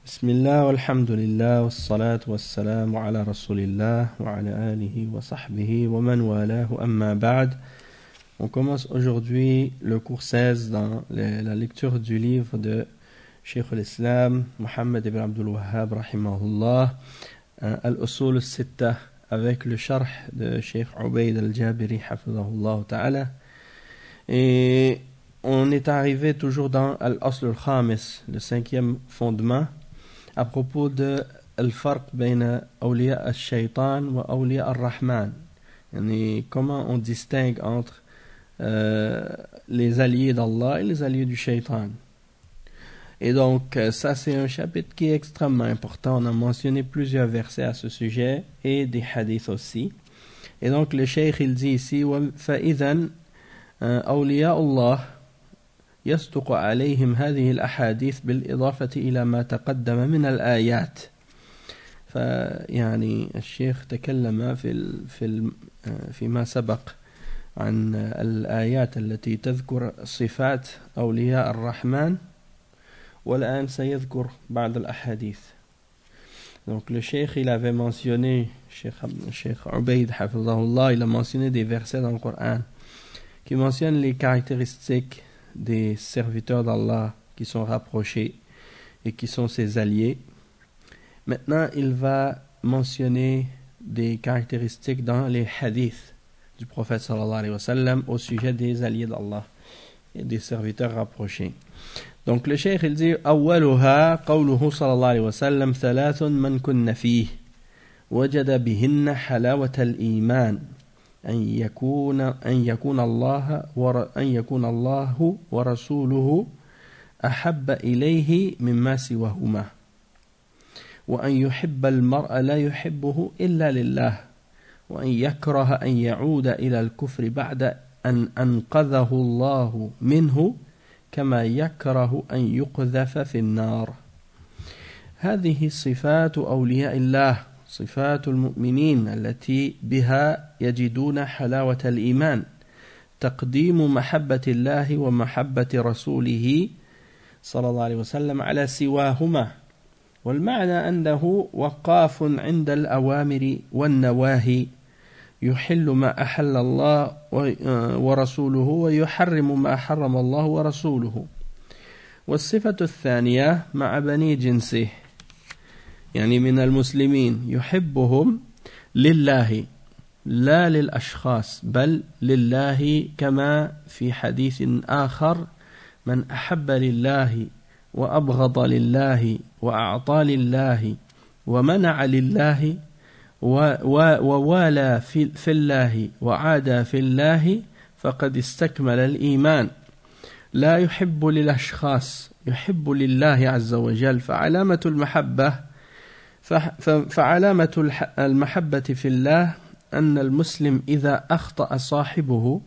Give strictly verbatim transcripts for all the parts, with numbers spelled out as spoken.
بسم الله والحمد لله والصلاة والسلام على رسول الله وعلى آله وصحبه ومن والاه أما بعد. On commence aujourd'hui le cours seize dans le, la lecture du livre de Cheikh al-Islam Mohammed ibn Abdul Wahhab rahimahullah, Al-Usul al-Sitta, avec le sharh de Cheikh Ubayd al-Jabiri hafidhahullah ta'ala. Et on est arrivé toujours dans Al-Asl al-Khamis, le cinquième fondement, à propos de Al-Farq bayna awliya al-Shaytan wa awliya al-Rahman. Yani, comment on distingue entre euh, les alliés d'Allah et les alliés du Shaytan. Et donc, ça c'est un chapitre qui est extrêmement important. On a mentionné plusieurs versets à ce sujet et des hadiths aussi. Et donc, le Cheikh il dit ici فَإِذًا أولياء الله يصدق عليهم هذه الأحاديث بالإضافة إلى ما تقدم من الآيات. فيعني الشيخ تكلم في في فيما سبق عن الآيات التي تذكر صفات أولياء الرحمن، والآن سيذكر بعض الأحاديث. Donc le Cheikh il avait mentionné, Cheikh, Cheikh Ubayd hafidhahullah, il a mentionné des versets dans le Coran qui mentionnent les caractéristiques des serviteurs d'Allah qui sont rapprochés et qui sont ses alliés. Maintenant, il va mentionner des caractéristiques dans les hadiths du prophète sallallahu alayhi wa sallam au sujet des alliés d'Allah et des serviteurs rapprochés. Donc le cheikh il dit أولها قوله صلى الله عليه وسلم ثلاث من كن فيه وجد بهن حلاوة الإيمان أن يكون أن يكون الله ور أن يكون الله ورسوله أحب إليه مما سواهما، وأن يحب المرء لا يحبه إلا لله، وأن يكره أن يعود إلى الكفر بعد أن أنقذه الله منه كما يكره أن يقذف في النار. هذه صفات أولياء الله، صفات المؤمنين التي بها يجدون حلاوة الإيمان، تقديم محبة الله ومحبة رسوله صلى الله عليه وسلم على سواهما، والمعنى أنه وقاف عند الأوامر والنواهي، يحل ما أحل الله ورسوله ويحرم ما حرم الله ورسوله. والصفة الثانية مع بني جنسه، يعني من المسلمين، يحبهم لله لا للأشخاص بل لله، كما في حديث آخر من أحب لله وأبغض لله وأعطى لله ومنع لله ووالى في الله وعادى في الله فقد استكمل الإيمان. لا يحب للأشخاص، يحب لله عز وجل. فعلامة المحبة فعلامة المحبة في الله أن المسلم إذا أخطأ صاحبه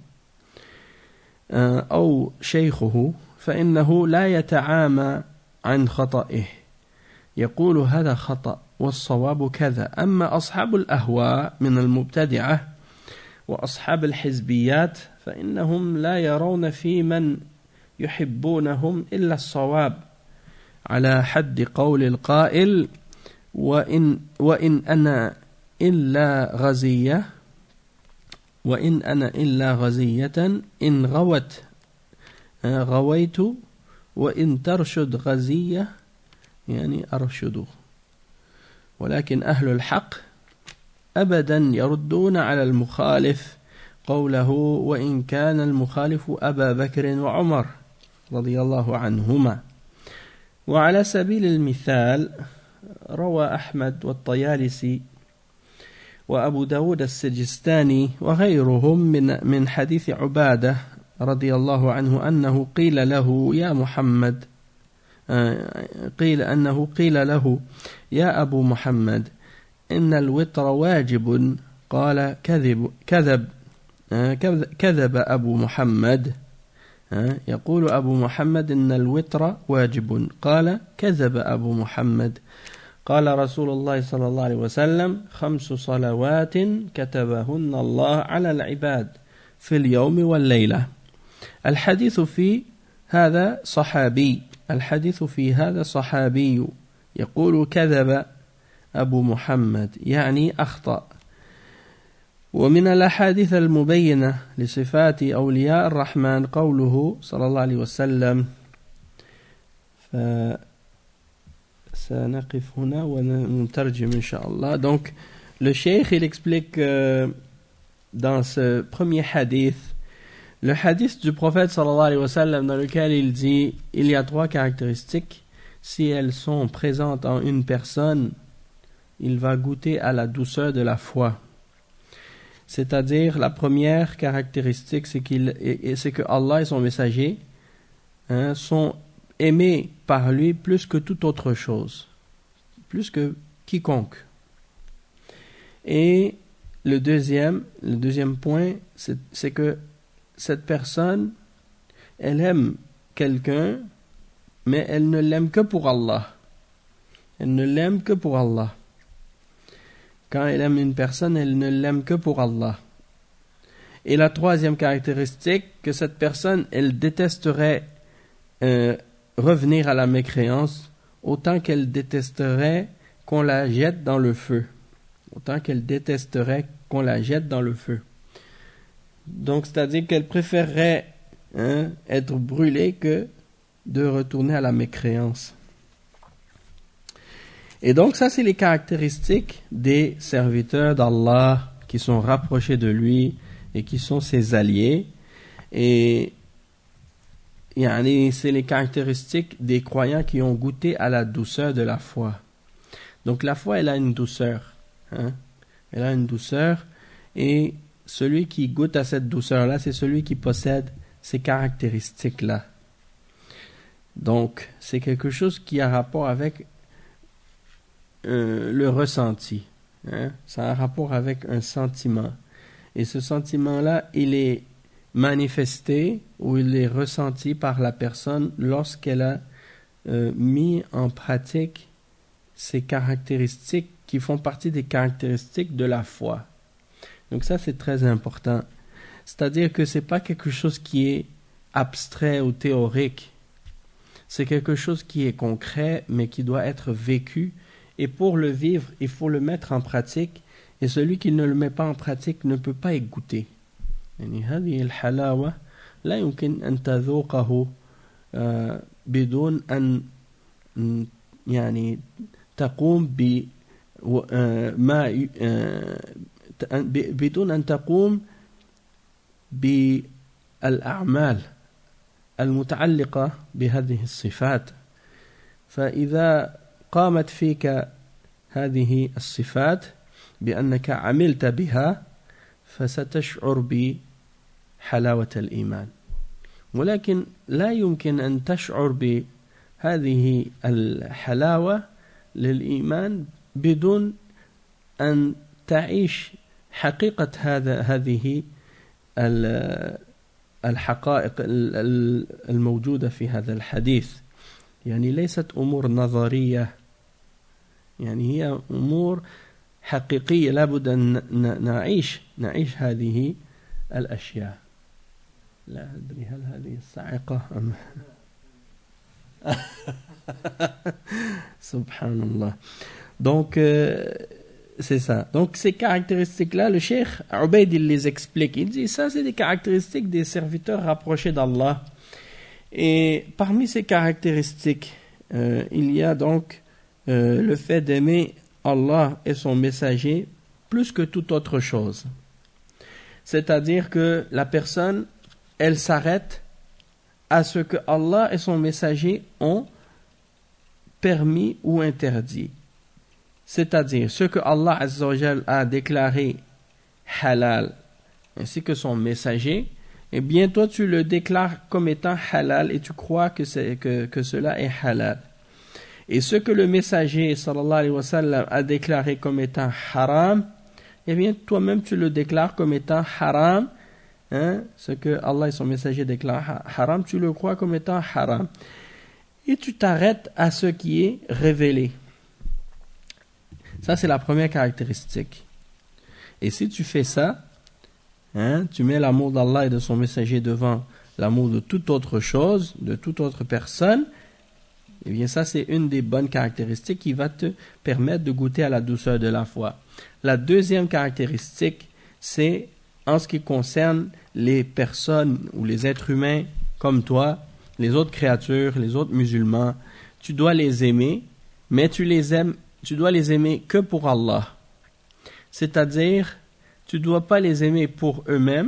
أو شيخه فإنه لا يتعامى عن خطئه، يقول هذا خطأ والصواب كذا. أما أصحاب الأهواء من المبتدعة وأصحاب الحزبيات فإنهم لا يرون في من يحبونهم إلا الصواب، على حد قول القائل وإن, وإن أنا إلا غزية وإن أنا إلا غزية إن غوت غويت وإن ترشد غزية يعني أرشده. ولكن أهل الحق أبدا يردون على المخالف قوله وإن كان المخالف أبا بكر وعمر رضي الله عنهما. وعلى سبيل المثال روى أحمد والطيالسي وأبو داود السجستاني وغيرهم من من حديث عبادة رضي الله عنه أنه قيل له يا محمد قيل أنه قيل له يا أبو محمد إن الوتر واجب، قال كذب كذب كذب أبو محمد. يقول أبو محمد إن الوتر واجب، قال كذب أبو محمد. قال رسول الله صلى الله عليه وسلم خمس صلوات كتبهن الله على العباد في اليوم والليلة. الحديث في هذا صحابي الحديث في هذا صحابي يقول كذب أبو محمد يعني أخطأ. ومن الأحاديث المبينة لصفات أولياء الرحمن قوله صلى الله عليه وسلم. فسنقف هنا ونترجم إن شاء الله. Donc le cheikh il explique euh, dans ce premier hadith, le hadith du prophète sallallahu alayhi wa sallam, dans lequel il dit il y a trois caractéristiques. Si elles sont présentes en une personne, il va goûter à la douceur de la foi. C'est-à-dire, la première caractéristique, c'est, qu'il, c'est que Allah et son messager hein, sont aimés par lui plus que toute autre chose, plus que quiconque. Et le deuxième, le deuxième point, c'est, c'est que cette personne, elle aime quelqu'un, mais elle ne l'aime que pour Allah. Elle ne l'aime que pour Allah. Quand elle aime une personne, elle ne l'aime que pour Allah. Et la troisième caractéristique, que cette personne, elle détesterait euh, revenir à la mécréance autant qu'elle détesterait qu'on la jette dans le feu. Autant qu'elle détesterait qu'on la jette dans le feu. Donc, c'est-à-dire qu'elle préférerait hein, être brûlée que de retourner à la mécréance. Et donc, ça, c'est les caractéristiques des serviteurs d'Allah qui sont rapprochés de lui et qui sont ses alliés. Et yani, c'est les caractéristiques des croyants qui ont goûté à la douceur de la foi. Donc, la foi, elle a une douceur. Hein? Elle a une douceur. Et celui qui goûte à cette douceur-là, c'est celui qui possède ces caractéristiques-là. Donc, c'est quelque chose qui a rapport avec euh, le ressenti. Hein? Ça a un rapport avec un sentiment. Et ce sentiment-là, il est manifesté ou il est ressenti par la personne lorsqu'elle a euh, mis en pratique ces caractéristiques qui font partie des caractéristiques de la foi. Donc ça, c'est très important. C'est-à-dire que c'est pas quelque chose qui est abstrait ou théorique. C'est quelque chose qui est concret, mais qui doit être vécu. Et pour le vivre, il faut le mettre en pratique. Et celui qui ne le met pas en pratique ne peut pas y goûter. يعني هذه الحلاوة لا يمكن أن تذوقه بدون أن يعني تقوم بما بدون أن تقوم بالأعمال المتعلقة بهذه الصفات. فإذا قامت فيك هذه الصفات بأنك عملت بها فستشعر بحلاوة الإيمان. ولكن لا يمكن أن تشعر بهذه الحلاوة للإيمان بدون أن تعيش حقيقة هذا هذه الحقائق الموجودة في هذا الحديث. يعني ليست أمور نظرية، يعني هي أمور حقيقية لابد أن نعيش نعيش هذه الأشياء. لا أدري هل هذه الصاعقة أم Subhanallah. Donc euh, c'est ça. Donc ces caractéristiques-là, le cheikh Ubayd il les explique. Il dit ça, c'est des caractéristiques des serviteurs rapprochés d'Allah. Et parmi ces caractéristiques, euh, il y a donc euh, le fait d'aimer Allah et son messager plus que toute autre chose. C'est-à-dire que la personne, elle s'arrête à ce que Allah et son messager ont permis ou interdit. C'est-à-dire ce que Allah Azza wa Jal a déclaré halal, ainsi que son messager, et bien toi tu le déclares comme étant halal et tu crois que, c'est, que, que cela est halal. Et ce que le messager sallallahu alayhi wa sallam a déclaré comme étant haram, eh bien toi-même tu le déclares comme étant haram. Hein? Ce que Allah et son messager déclarent haram, tu le crois comme étant haram. Et tu t'arrêtes à ce qui est révélé. Ça, c'est la première caractéristique. Et si tu fais ça, hein, tu mets l'amour d'Allah et de son messager devant l'amour de toute autre chose, de toute autre personne, Eh bien, ça, c'est une des bonnes caractéristiques qui va te permettre de goûter à la douceur de la foi. La deuxième caractéristique, c'est en ce qui concerne les personnes ou les êtres humains comme toi, les autres créatures, les autres musulmans, tu dois les aimer, mais tu les aimes, tu dois les aimer que pour Allah. C'est-à-dire, tu ne dois pas les aimer pour eux-mêmes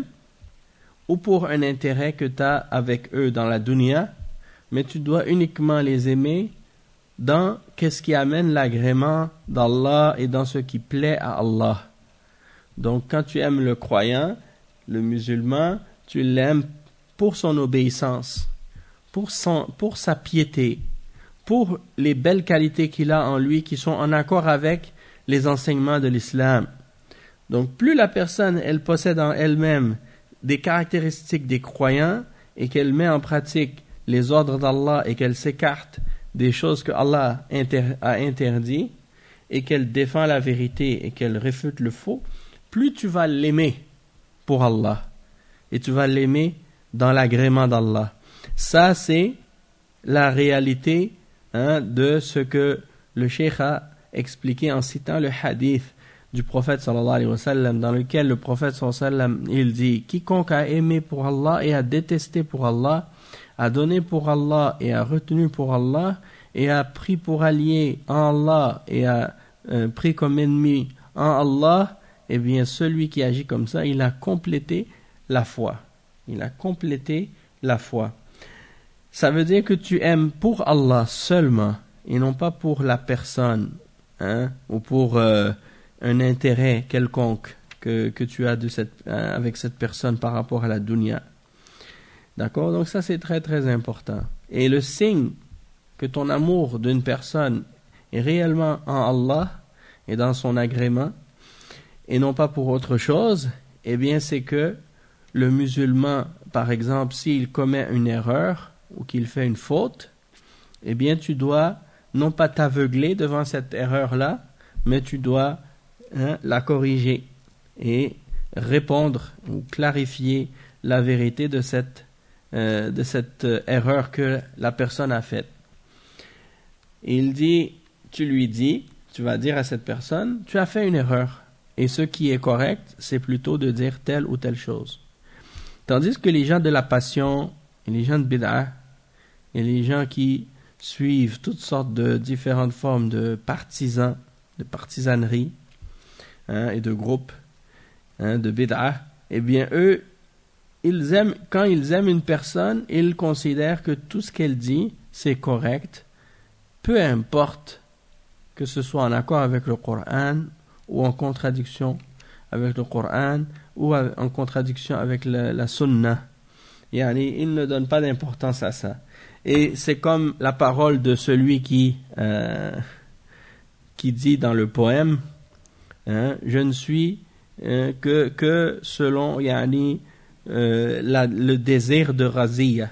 ou pour un intérêt que tu as avec eux dans la dunya, mais tu dois uniquement les aimer dans qu'est-ce qui amène l'agrément d'Allah et dans ce qui plaît à Allah. Donc, quand tu aimes le croyant, le musulman, tu l'aimes pour son obéissance, pour, son, pour sa piété, pour les belles qualités qu'il a en lui qui sont en accord avec les enseignements de l'islam. Donc, plus la personne, elle possède en elle-même des caractéristiques des croyants et qu'elle met en pratique les ordres d'Allah et qu'elle s'écarte des choses que Allah inter- a interdit et qu'elle défend la vérité et qu'elle réfute le faux, plus tu vas l'aimer pour Allah et tu vas l'aimer dans l'agrément d'Allah. Ça, c'est la réalité hein, de ce que le cheikh a expliqué en citant le hadith du prophète sallallahu alayhi wa sallam, dans lequel le prophète sallallahu alayhi wa sallam, il dit « Quiconque a aimé pour Allah et a détesté pour Allah, a donné pour Allah et a retenu pour Allah, et a pris pour allié en Allah et a euh, pris comme ennemi en Allah, eh bien celui qui agit comme ça, il a complété la foi. Il a complété la foi. » Ça veut dire que tu aimes pour Allah seulement et non pas pour la personne hein, ou pour euh, un intérêt quelconque que, que tu as de cette, euh, avec cette personne par rapport à la dunya. D'accord? Donc ça c'est très très important. Et le signe que ton amour d'une personne est réellement en Allah et dans son agrément et non pas pour autre chose, eh bien c'est que le musulman, par exemple, s'il commet une erreur ou qu'il fait une faute, eh bien tu dois non pas t'aveugler devant cette erreur-là, mais tu dois hein, la corriger et répondre ou clarifier la vérité de cette, euh, de cette euh, erreur que la personne a faite. Et il dit, tu lui dis, tu vas dire à cette personne, tu as fait une erreur. Et ce qui est correct, c'est plutôt de dire telle ou telle chose. Tandis que les gens de la passion, et les gens de bid'ah, et les gens qui suivent toutes sortes de différentes formes de partisans, de partisanerie, hein, et de groupes, hein, de bid'ah, eh bien eux, ils aiment, quand ils aiment une personne, ils considèrent que tout ce qu'elle dit, c'est correct, peu importe que ce soit en accord avec le Coran ou en contradiction avec le Coran ou en contradiction avec la, la Sunna. Yani, ils ne donnent pas d'importance à ça. Et c'est comme la parole de celui qui, euh, qui dit dans le poème, hein, je ne suis euh, que, que selon yani, euh, la, le désir de Razia.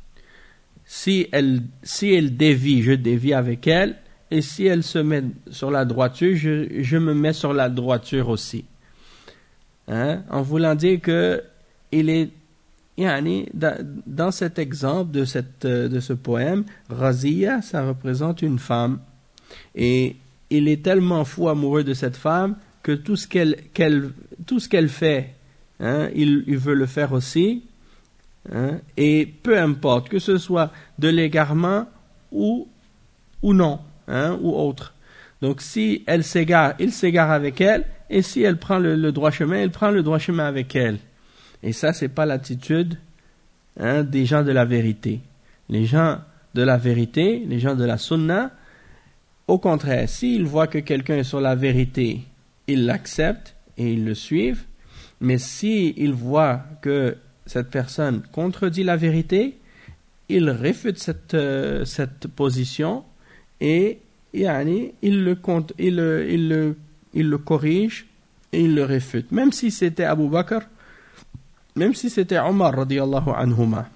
Si elle, si elle dévie, je dévie avec elle, et si elle se met sur la droiture, je, je me mets sur la droiture aussi. Hein? En voulant dire que il est yani, dans cet exemple de, cette, de ce poème, Razia, ça représente une femme. Et il est tellement fou amoureux de cette femme que tout ce qu'elle, qu'elle, tout ce qu'elle fait, hein, il, il veut le faire aussi. Hein, et peu importe, que ce soit de l'égarement ou, ou non, hein, ou autre. Donc si elle s'égare, il s'égare avec elle, et si elle prend le, le droit chemin, il prend le droit chemin avec elle. Et ça, c'est pas l'attitude hein, des gens de la vérité. Les gens de la vérité, les gens de la sunna, au contraire, s'ils voient que quelqu'un est sur la vérité, ils l'acceptent et ils le suivent. Mais s'ils voient que cette personne contredit la vérité, ils réfutent cette, euh, cette position et yani, ils, le, ils, le, ils, le, ils le corrigent et ils le réfutent. Même si c'était Abu Bakr, même si c'était Omar radiyallahu anhuma.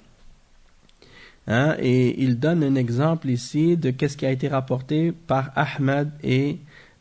Hein, et il donne un exemple ici de qu'est-ce qui a été rapporté par Ahmad et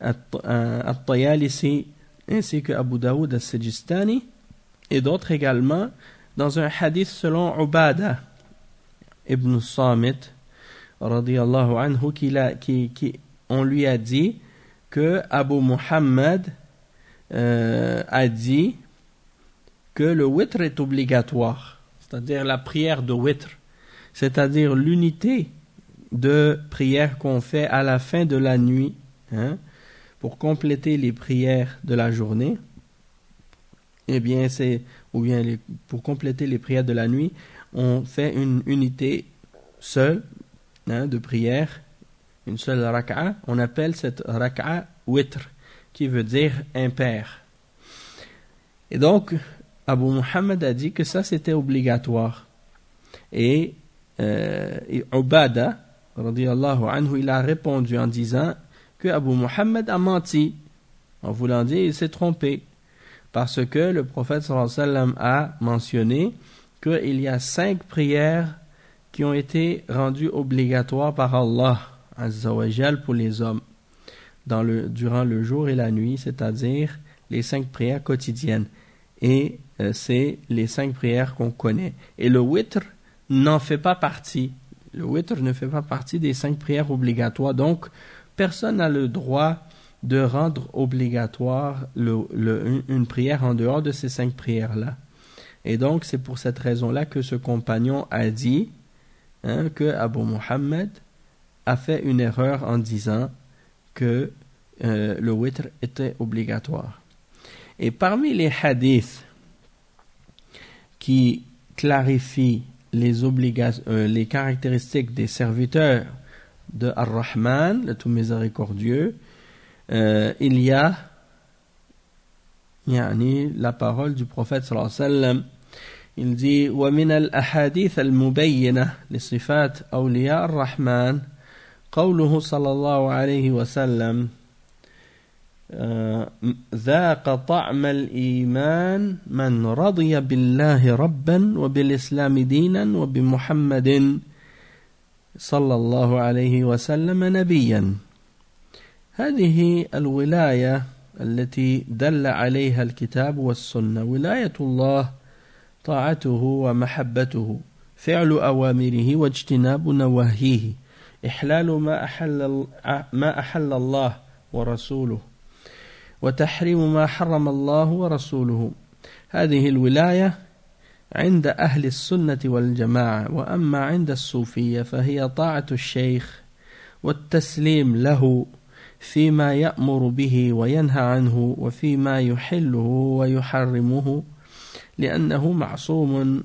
At-Tayalisi ainsi que Abu Daoud al-Sijistani et d'autres également dans un hadith selon Ubadah ibn Samit radiyallahu anhu, qui, a, qui, qui on lui a dit que Abu Muhammad euh, a dit que le witr est obligatoire, c'est-à-dire la prière de witr, c'est-à-dire l'unité de prière qu'on fait à la fin de la nuit, hein, pour compléter les prières de la journée. Eh bien, c'est, ou bien les, pour compléter les prières de la nuit, on fait une unité seule, hein, de prière, une seule raka'a. On appelle cette raka'a witr, qui veut dire impair. Et donc, Abu Muhammad a dit que ça c'était obligatoire. Et, euh, et Ubada, radiyallahu anhu, il a répondu en disant que Abu Muhammad a menti, en voulant dire il s'est trompé, parce que le prophète sallallahu alayhi wa sallam a mentionné qu'il y a cinq prières qui ont été rendues obligatoires par Allah azza wa jal pour les hommes dans le, durant le jour et la nuit, c'est-à-dire les cinq prières quotidiennes. Et euh, c'est les cinq prières qu'on connaît. Et le witr n'en fait pas partie. Le witr ne fait pas partie des cinq prières obligatoires. Donc, personne n'a le droit de rendre obligatoire le, le, une prière en dehors de ces cinq prières-là. Et donc, c'est pour cette raison-là que ce compagnon a dit, hein, que Abu Muhammad a fait une erreur en disant que euh, le witr était obligatoire. Et parmi les hadiths qui clarifient les, obliga- euh, les caractéristiques des serviteurs de Ar-Rahman, le tout miséricordieux, euh, il y a yani, la parole du prophète sallallahu alayhi wa sallam. Il dit وَمِنَ الْأَحَادِيثَ الْمُبَيِّنَةِ لِصِفَاتِ أَوْلِيَاءِ الرَّحْمَنِ قوله صلى الله عليه وسلم ذاق طعم الإيمان من رضي بالله ربا وبالإسلام دينا وبمحمد صلى الله عليه وسلم نبيا. هذه الولاية التي دل عليها الكتاب والسنة ولاية الله طاعته ومحبته، فعل أوامره واجتناب نواهيه، إحلال ما أحل ما أحل الله ورسوله، وتحريم ما حرم الله ورسوله. هذه الولاية عند أهل السنة والجماعة، وأما عند الصوفية فهي طاعة الشيخ والتسليم له فيما يأمر به وينهى عنه وفيما يحله ويحرمه، لأنه معصوم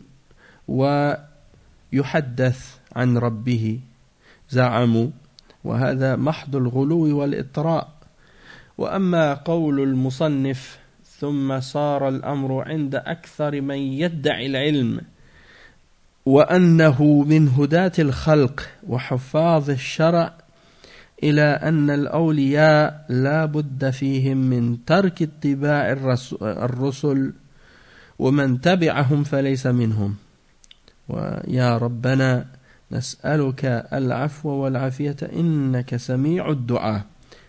ويحدث عن ربه زعموا، وهذا محض الغلو والإطراء. وأما قول المصنف ثم صار الأمر عند أكثر من يدعي العلم وأنه من هداة الخلق وحفاظ الشرع إلى أن الأولياء لا بد فيهم من ترك اتباع الرسل ومن تبعهم فليس منهم. ويا ربنا نسألك العفو والعافية إنك سميع الدعاء.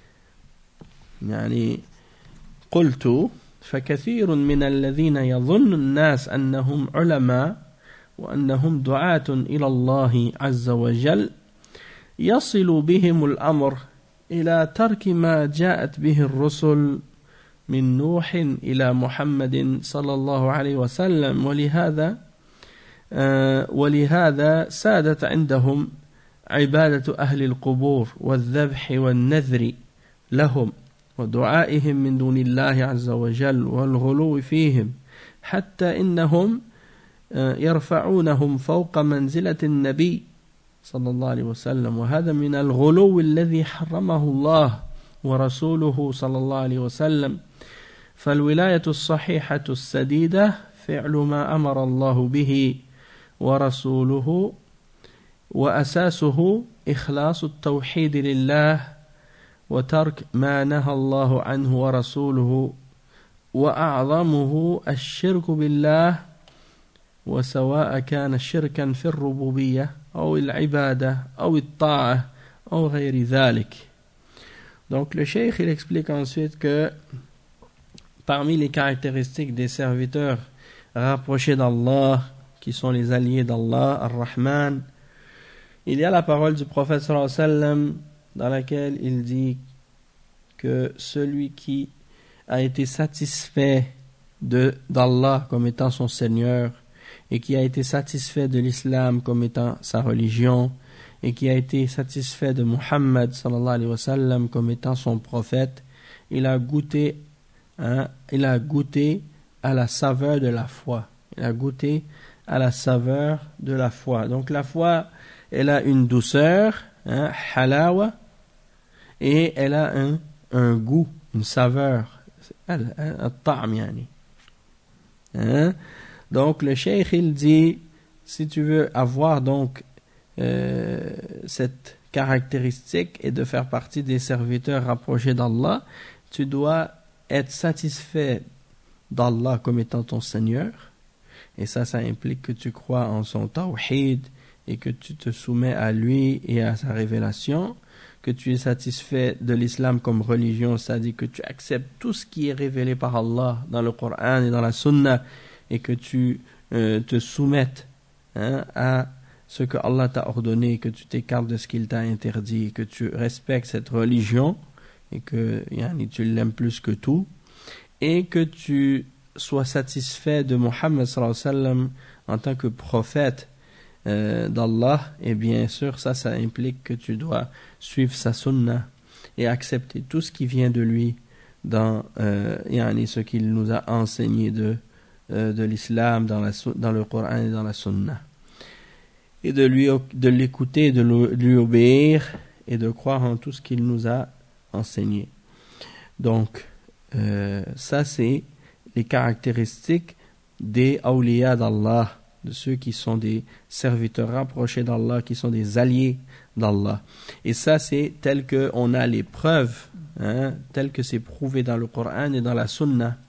يعني قلت فكثير من الذين يظن الناس أنهم علماء وأنهم دعاة إلى الله عز وجل يصل بهم الأمر إلى ترك ما جاءت به الرسل من نوح إلى محمد صلى الله عليه وسلم، ولهذا آه ولهذا سادت عندهم عبادة أهل القبور والذبح والنذر لهم ودعائهم من دون الله عز وجل والغلو فيهم، حتى إنهم آه يرفعونهم فوق منزلة النبي صلى الله عليه وسلم، وهذا من الغلو الذي حرمه الله ورسوله صلى الله عليه وسلم. فالولاية الصحيحة السديدة فعل ما أمر الله به ورسوله، وأساسه إخلاص التوحيد لله وترك ما نهى الله عنه ورسوله، وأعظمه الشرك بالله، وسواء كان شركا في الربوبية أو العبادة أو الطاعة أو غير ذلك. Donc le cheikh il explique ensuite que parmi les caractéristiques des serviteurs rapprochés d'Allah, qui sont les alliés d'Allah, Ar-Rahman, il y a la parole du prophète sallallahu alayhi wa sallam dans laquelle il dit que celui qui a été satisfait de, d'Allah comme étant son Seigneur et qui a été satisfait de l'islam comme étant sa religion et qui a été satisfait de Muhammad sallallahu alayhi wa sallam comme étant son prophète, il a goûté, hein, il a goûté à la saveur de la foi. Il a goûté à la saveur de la foi. Donc la foi, elle a une douceur, hein, halawa, et elle a un, un goût, une saveur, un ta'am yani. Hein? Donc le cheikh il dit, si tu veux avoir donc euh, cette caractéristique et de faire partie des serviteurs rapprochés d'Allah, tu dois être satisfait d'Allah comme étant ton Seigneur, et ça, ça implique que tu crois en son tawhid et que tu te soumets à lui et à sa révélation, que tu es satisfait de l'islam comme religion, c'est-à-dire que tu acceptes tout ce qui est révélé par Allah dans le Coran et dans la Sunna, et que tu euh, te soumettes, hein, à ce que Allah t'a ordonné, que tu t'écartes de ce qu'il t'a interdit, et que tu respectes cette religion et que yani, tu l'aimes plus que tout, et que tu sois satisfait de Muhammad sallallahu alayhi wa sallam en tant que prophète euh, d'Allah, et bien sûr ça, ça implique que tu dois suivre sa sunna et accepter tout ce qui vient de lui dans euh, yani, ce qu'il nous a enseigné de, euh, de l'islam dans, la, dans le Coran et dans la sunna, et de, lui, de l'écouter, de lui obéir et de croire en tout ce qu'il nous a enseigné. Donc euh, ça c'est les caractéristiques des awliya d'Allah, de ceux qui sont des serviteurs rapprochés d'Allah, qui sont des alliés d'Allah. Et ça, c'est tel que on a les preuves, hein, tel que c'est prouvé dans le Coran et dans la Sunna,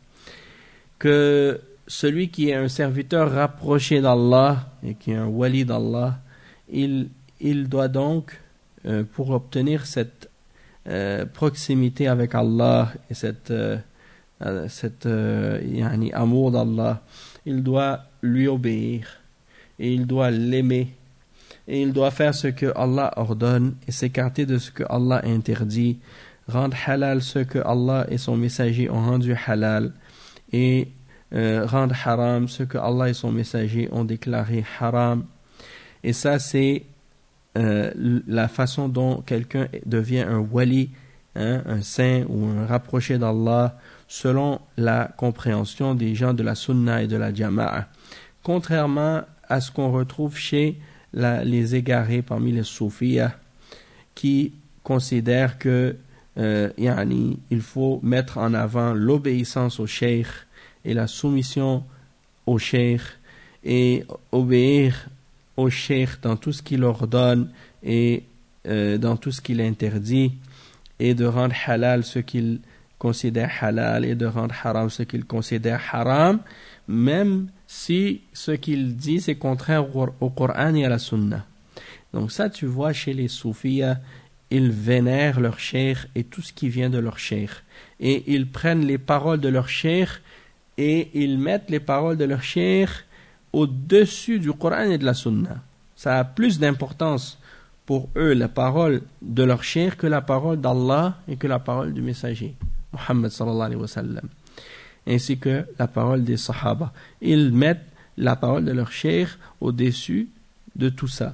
que celui qui est un serviteur rapproché d'Allah et qui est un wali d'Allah, il, il doit donc, euh, pour obtenir cette euh, proximité avec Allah et cette euh, cet euh, yani, amour d'Allah, il doit lui obéir et il doit l'aimer et il doit faire ce que Allah ordonne et s'écarter de ce que Allah interdit, rendre halal ce que Allah et son messager ont rendu halal, et euh, rendre haram ce que Allah et son messager ont déclaré haram. Et ça c'est euh, la façon dont quelqu'un devient un wali, hein, un saint ou un rapproché d'Allah, selon la compréhension des gens de la sunna et de la jama'a, contrairement à ce qu'on retrouve chez la, les égarés parmi les soufiyas, qui considèrent que euh, yani, il faut mettre en avant l'obéissance au cheikh et la soumission au cheikh et obéir au cheikh dans tout ce qu'il ordonne et euh, dans tout ce qu'il interdit, et de rendre halal ce qu'il considère halal et de rendre haram ce qu'il considère haram, même si ce qu'il dit c'est contraire au, au Coran et à la Sunna. Donc ça, tu vois, chez les soufiyas, ils vénèrent leur cheikh et tout ce qui vient de leur cheikh, et ils prennent les paroles de leur cheikh et ils mettent les paroles de leur cheikh au-dessus du Coran et de la Sunna. Ça a plus d'importance pour eux la parole de leur cheikh que la parole d'Allah et que la parole du messager Muhammad sallallahu alayhi wa sallam, ainsi que la parole des sahaba. Ils mettent la parole de leur cheikh au-dessus de tout ça.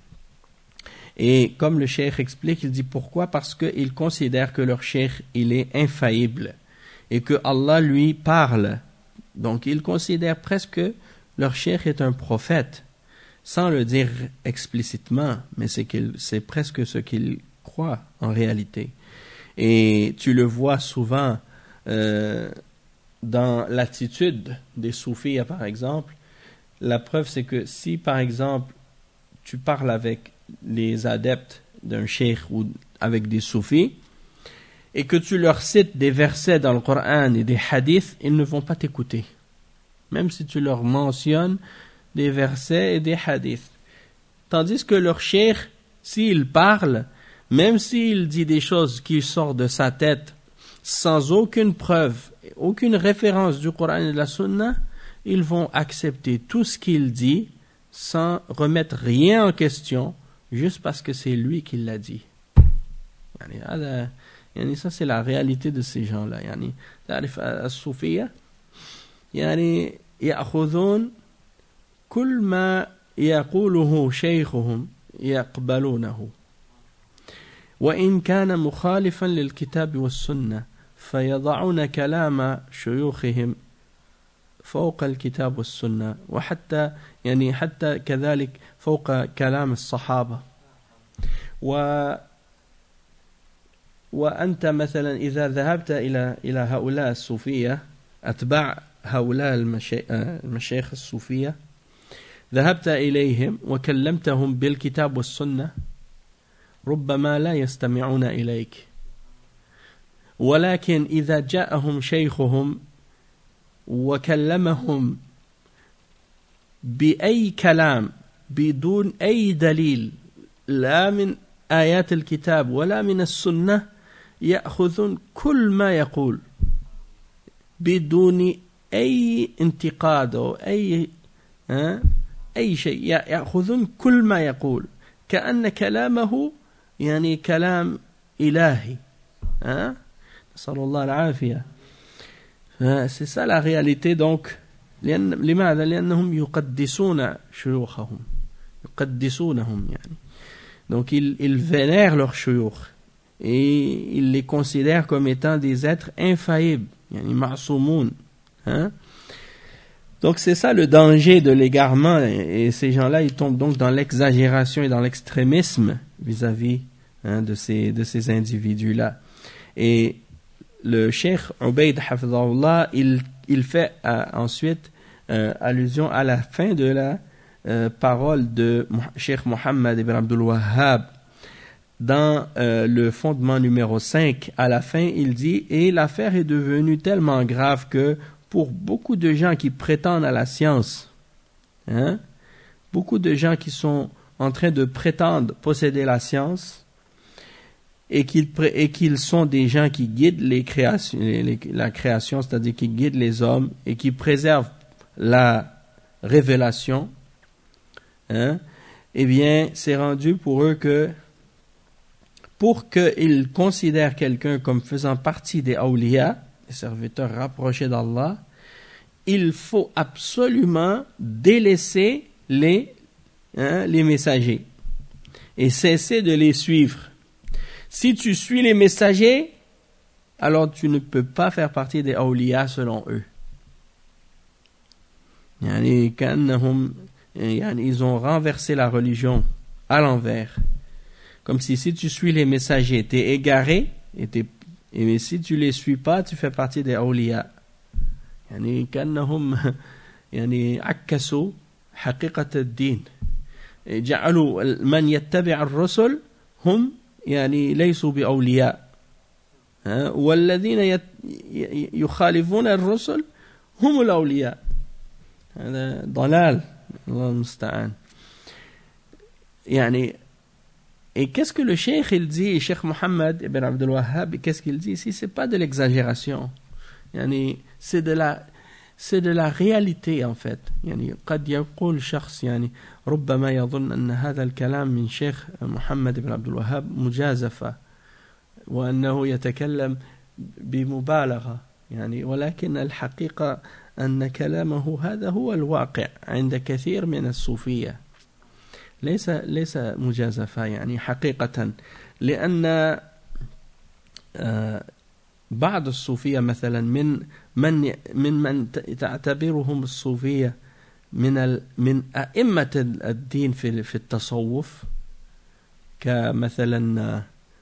Et comme le cheikh explique, il dit pourquoi? Parce qu'ils considèrent que leur cheikh, il est infaillible et que Allah lui parle. Donc ils considèrent presque que leur cheikh est un prophète, sans le dire explicitement, mais c'est, qu'il, c'est presque ce qu'ils croient en réalité. Et tu le vois souvent euh, dans l'attitude des soufis, par exemple. La preuve, c'est que si, par exemple, tu parles avec les adeptes d'un cheikh ou avec des soufis, et que tu leur cites des versets dans le Coran et des hadiths, ils ne vont pas t'écouter. Même si tu leur mentionnes des versets et des hadiths. Tandis que leur cheikh, s'il parle, même s'il dit des choses qui sortent de sa tête sans aucune preuve, aucune référence du Coran et de la Sunna, ils vont accepter tout ce qu'il dit sans remettre rien en question juste parce que c'est lui qui l'a dit. يعني هذا يعني ça c'est la réalité de ces gens-là. يعني تعرف الصوفية يعني يأخذون كل ما يقوله شيخهم يقبلونه وإن كان مخالفا للكتاب والسنة فيضعون كلام شيوخهم فوق الكتاب والسنة وحتى يعني حتى كذلك فوق كلام الصحابة. و وأنت مثلا إذا ذهبت إلى إلى هؤلاء الصوفية أتباع هؤلاء المشايخ الصوفية ذهبت إليهم وكلمتهم بالكتاب والسنة ربما لا يستمعون إليك. ولكن إذا جاءهم شيخهم وكلمهم بأي كلام بدون أي دليل لا من آيات الكتاب ولا من السنة يأخذون كل ما يقول بدون أي انتقاد أو أي أي شيء يأخذون كل ما يقول كأن كلامه يعني كلام إلهي. نسأل الله العافية. C'est ça la réalité donc. لأن لماذا؟ لأنهم يقدسون شيوخهم يقدسونهم يعني. Donc ils, ils vénèrent leurs shuyukh et ils les considèrent comme étant des êtres infaillibles, yani ma'soumoun. Hein? Donc c'est ça le danger de l'égarement, et ces gens-là ils tombent donc dans l'exagération et dans l'extrémisme vis-à-vis hein, de ces de ces individus-là. Et le cheikh Ubayd hafidhahullah, il il fait euh, ensuite euh, allusion à la fin de la euh, parole de Cheikh Mohammed ibn Abdul Wahhab dans euh, le fondement numéro cinq. À la fin, il dit: et l'affaire est devenue tellement grave que pour beaucoup de gens qui prétendent à la science, hein, beaucoup de gens qui sont en train de prétendre posséder la science et qu'ils, et qu'ils sont des gens qui guident les créations, les, les, la création, c'est-à-dire qui guident les hommes et qui préservent la révélation, hein, eh bien, c'est rendu pour eux que pour qu'ils considèrent quelqu'un comme faisant partie des awliya, les serviteurs rapprochés d'Allah, il faut absolument délaisser les, hein, les messagers et cesser de les suivre. Si tu suis les messagers, alors tu ne peux pas faire partie des awliya selon eux. Yani, كأنهم, yani, ils ont renversé la religion à l'envers. Comme si si tu suis les messagers, tu es égaré, et, t'es, et si tu les suis pas, tu fais partie des awliya. يعني كأنهم يعني عكسوا حقيقة الدين. جعلوا من يتبع الرسل هم يعني ليسوا بأولياء، والذين يخالفون الرسل هم الأولياء. هذا ضلال، الله المستعان. يعني et qu'est-ce que le cheikh il dit, Cheikh Mohammed ibn Abdul Wahhab, qu'est-ce qu'il dit ici? C'est pas de l'exagération. يعني c'est de la c'est de la réalité en fait. يعني قد يقول شخص يعني ربما يظن أن هذا الكلام من شيخ محمد بن عبد الوهاب مجازفة وأنه يتكلم بمبالغة يعني، ولكن الحقيقة أن كلامه هذا هو الواقع عند كثير من الصوفية، ليس ليس مجازفة يعني حقيقة. لأن آه بعض الصوفية مثلا من من من من تعتبرهم الصوفية من من أئمة الدين في في التصوف، كمثلا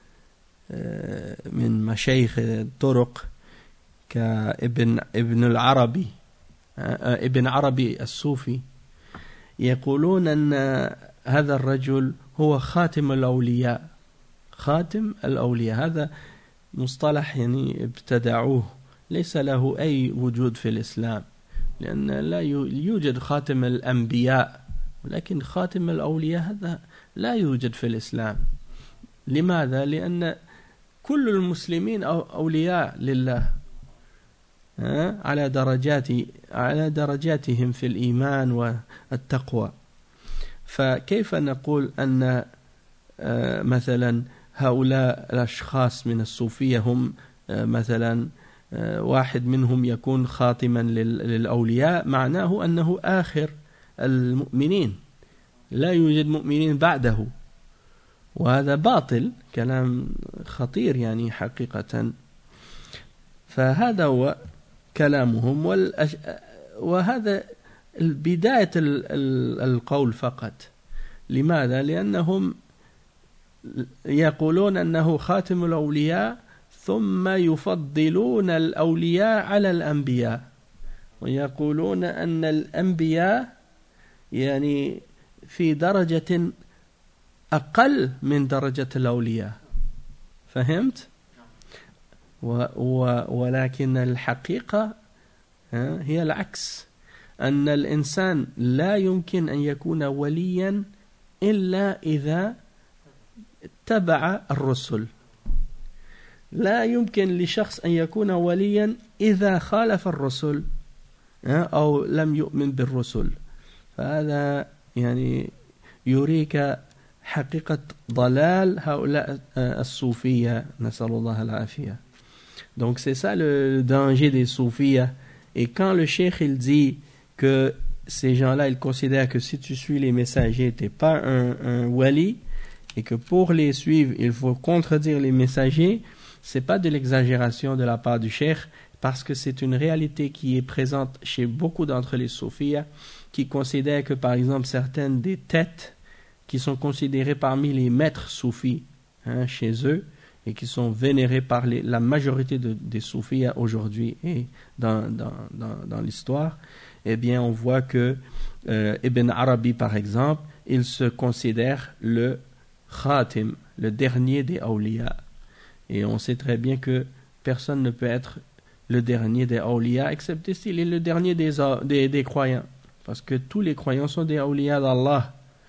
من مشايخ الطرق كابن ابن العربي ابن عربي الصوفي، يقولون أن هذا الرجل هو خاتم الأولياء. خاتم الأولياء هذا مصطلح يعني ابتدعوه، ليس له أي وجود في الإسلام، لأن لا يوجد خاتم الأنبياء، ولكن خاتم الأولياء هذا لا يوجد في الإسلام. لماذا؟ لأن كل المسلمين أولياء لله على درجات على درجاتهم في الإيمان والتقوى. فكيف نقول أن مثلا هؤلاء الأشخاص من الصوفية هم مثلا واحد منهم يكون خاتما للأولياء معناه أنه آخر المؤمنين لا يوجد مؤمنين بعده وهذا باطل كلام خطير يعني حقيقة فهذا هو كلامهم والأش... وهذا بداية القول فقط لماذا؟ لأنهم يقولون أنه خاتم الأولياء ثم يفضلون الأولياء على الأنبياء ويقولون أن الأنبياء يعني في درجة أقل من درجة الأولياء فهمت؟ و و ولكن الحقيقة هي العكس أن الإنسان لا يمكن أن يكون وليا إلا إذا اتبع الرسل لا يمكن لشخص أن يكون وليا إذا خالف الرسل أو لم يؤمن بالرسل فهذا يعني يريك حقيقة ضلال هؤلاء الصوفية نسأل الله العافية. Donc c'est ça le danger des soufis et quand le cheikh il dit que ces gens-là ils considèrent que si tu suis les messagers t'es pas un, un wali et que pour les suivre il faut contredire les messagers c'est pas de l'exagération de la part du cheikh parce que c'est une réalité qui est présente chez beaucoup d'entre les soufis qui considèrent que par exemple certaines des têtes qui sont considérées parmi les maîtres soufis hein, chez eux et qui sont vénérés par les, la majorité de, des soufis aujourd'hui et dans, dans, dans, dans l'histoire, eh bien on voit que euh, Ibn Arabi par exemple, il se considère le khatim, le dernier des awliya. Et on sait très bien que personne ne peut être le dernier des awliya excepté s'il est le dernier des, des, des croyants. Parce que tous les croyants sont des awliya d'Allah.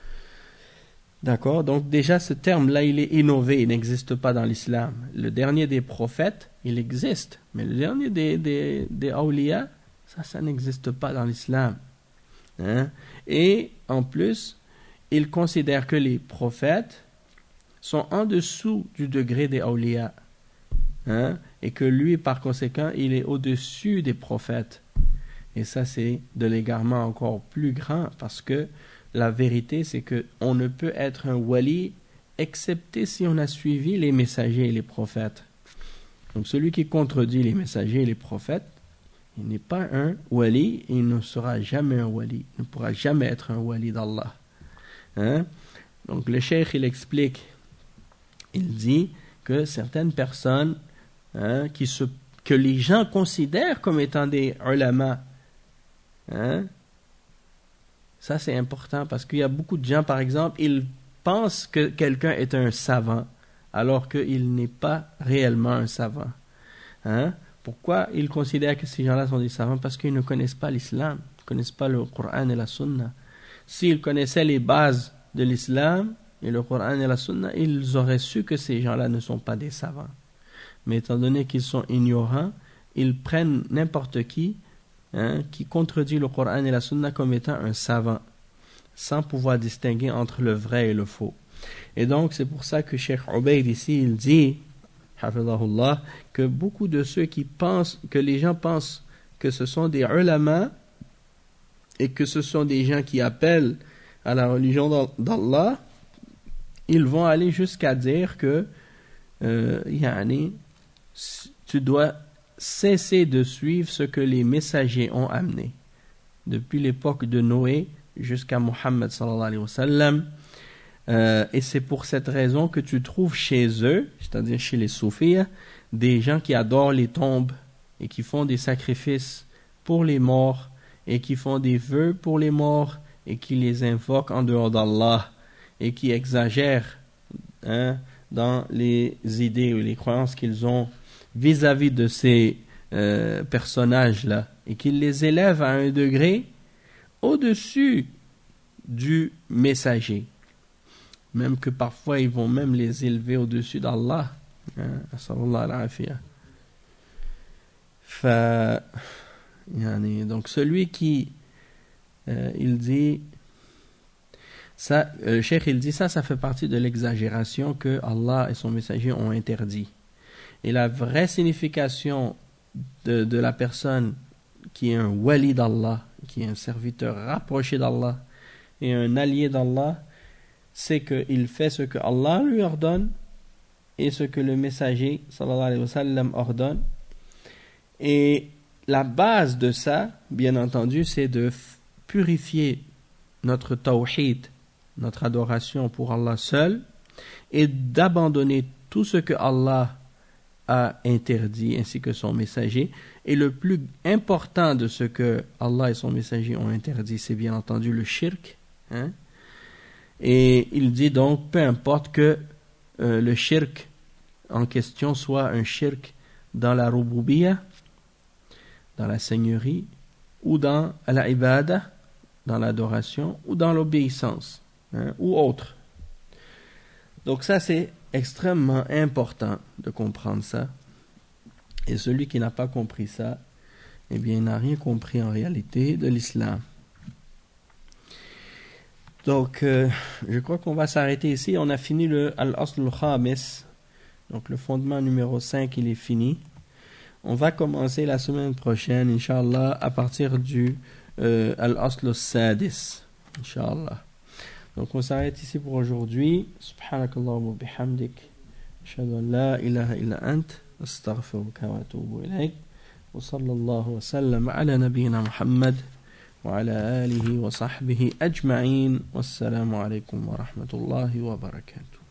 D'accord? Donc déjà ce terme-là, il est innové, il n'existe pas dans l'islam. Le dernier des prophètes, il existe. Mais le dernier des, des, des awliya, ça, ça n'existe pas dans l'islam. Hein? Et en plus, il considère que les prophètes sont en dessous du degré des awliya. Hein? Et que lui, par conséquent, il est au-dessus des prophètes. Et ça, c'est de l'égarement encore plus grand parce que la vérité, c'est qu'on ne peut être un wali excepté si on a suivi les messagers et les prophètes. Donc celui qui contredit les messagers et les prophètes, il n'est pas un wali, et il ne sera jamais un wali, il ne pourra jamais être un wali d'Allah. Hein? Donc le cheikh, il explique, il dit que certaines personnes hein, qui se, que les gens considèrent comme étant des ulama, hein, ça, c'est important parce qu'il y a beaucoup de gens, par exemple, ils pensent que quelqu'un est un savant alors qu'il n'est pas réellement un savant. Hein? Pourquoi ils considèrent que ces gens-là sont des savants? Parce qu'ils ne connaissent pas l'islam, ils ne connaissent pas le Coran et la Sunna. S'ils connaissaient les bases de l'islam et le Coran et la Sunna, ils auraient su que ces gens-là ne sont pas des savants. Mais étant donné qu'ils sont ignorants, ils prennent n'importe qui Hein, qui contredit le Coran et la Sunna comme étant un savant, sans pouvoir distinguer entre le vrai et le faux. Et donc, c'est pour ça que Cheikh Ubayd ici, il dit, hafidahullah, que beaucoup de ceux qui pensent, que les gens pensent que ce sont des ulama et que ce sont des gens qui appellent à la religion d'Allah, ils vont aller jusqu'à dire que, euh, yani, tu dois cesser de suivre ce que les messagers ont amené depuis l'époque de Noé jusqu'à Muhammad sallallahu alayhi wa sallam euh, et c'est pour cette raison que tu trouves chez eux, c'est-à-dire chez les soufis, des gens qui adorent les tombes et qui font des sacrifices pour les morts et qui font des vœux pour les morts et qui les invoquent en dehors d'Allah et qui exagèrent hein, dans les idées ou les croyances qu'ils ont vis-à-vis de ces euh, personnages-là et qu'ils les élèvent à un degré au-dessus du messager. Même que parfois ils vont même les élever au-dessus d'Allah. Fa, yani, donc celui qui, euh, il dit, Ça, euh, le cheikh il dit ça, ça fait partie de l'exagération que Allah et son messager ont interdit. Et la vraie signification de, de la personne qui est un wali d'Allah, qui est un serviteur rapproché d'Allah et un allié d'Allah, c'est qu'il fait ce que Allah lui ordonne et ce que le messager sallallahu alayhi wa sallam ordonne. Et la base de ça, bien entendu, c'est de purifier notre tawhid, notre adoration pour Allah seul, et d'abandonner tout ce que Allah a interdit, ainsi que son messager. Et le plus important de ce que Allah et son messager ont interdit, c'est bien entendu le shirk. Hein? Et il dit donc, peu importe que euh, le shirk en question soit un shirk dans la rububiyyah, dans la seigneurie, ou dans la ibada, dans l'adoration, ou dans l'obéissance, hein, ou autre. Donc ça, c'est extrêmement important de comprendre ça. Et celui qui n'a pas compris ça, eh bien, il n'a rien compris en réalité de l'islam. Donc, euh, je crois qu'on va s'arrêter ici. On a fini le Al-Asl al-Khamis. Donc, le fondement numéro cinq, il est fini. On va commencer la semaine prochaine, Inch'Allah, à partir du euh, Al-Asl al-Sadis. Inch'Allah. Donc, on s'arrête ici pour aujourd'hui. Subhanakallahumma bihamdik. Ashhadu an la ilaha illa ant. Astaghfiruka wa atubu ilayk. Wa sallallahu wa sallam ala nabiyyina Muhammad. وعلى آله وصحبه أجمعين والسلام عليكم ورحمة الله وبركاته.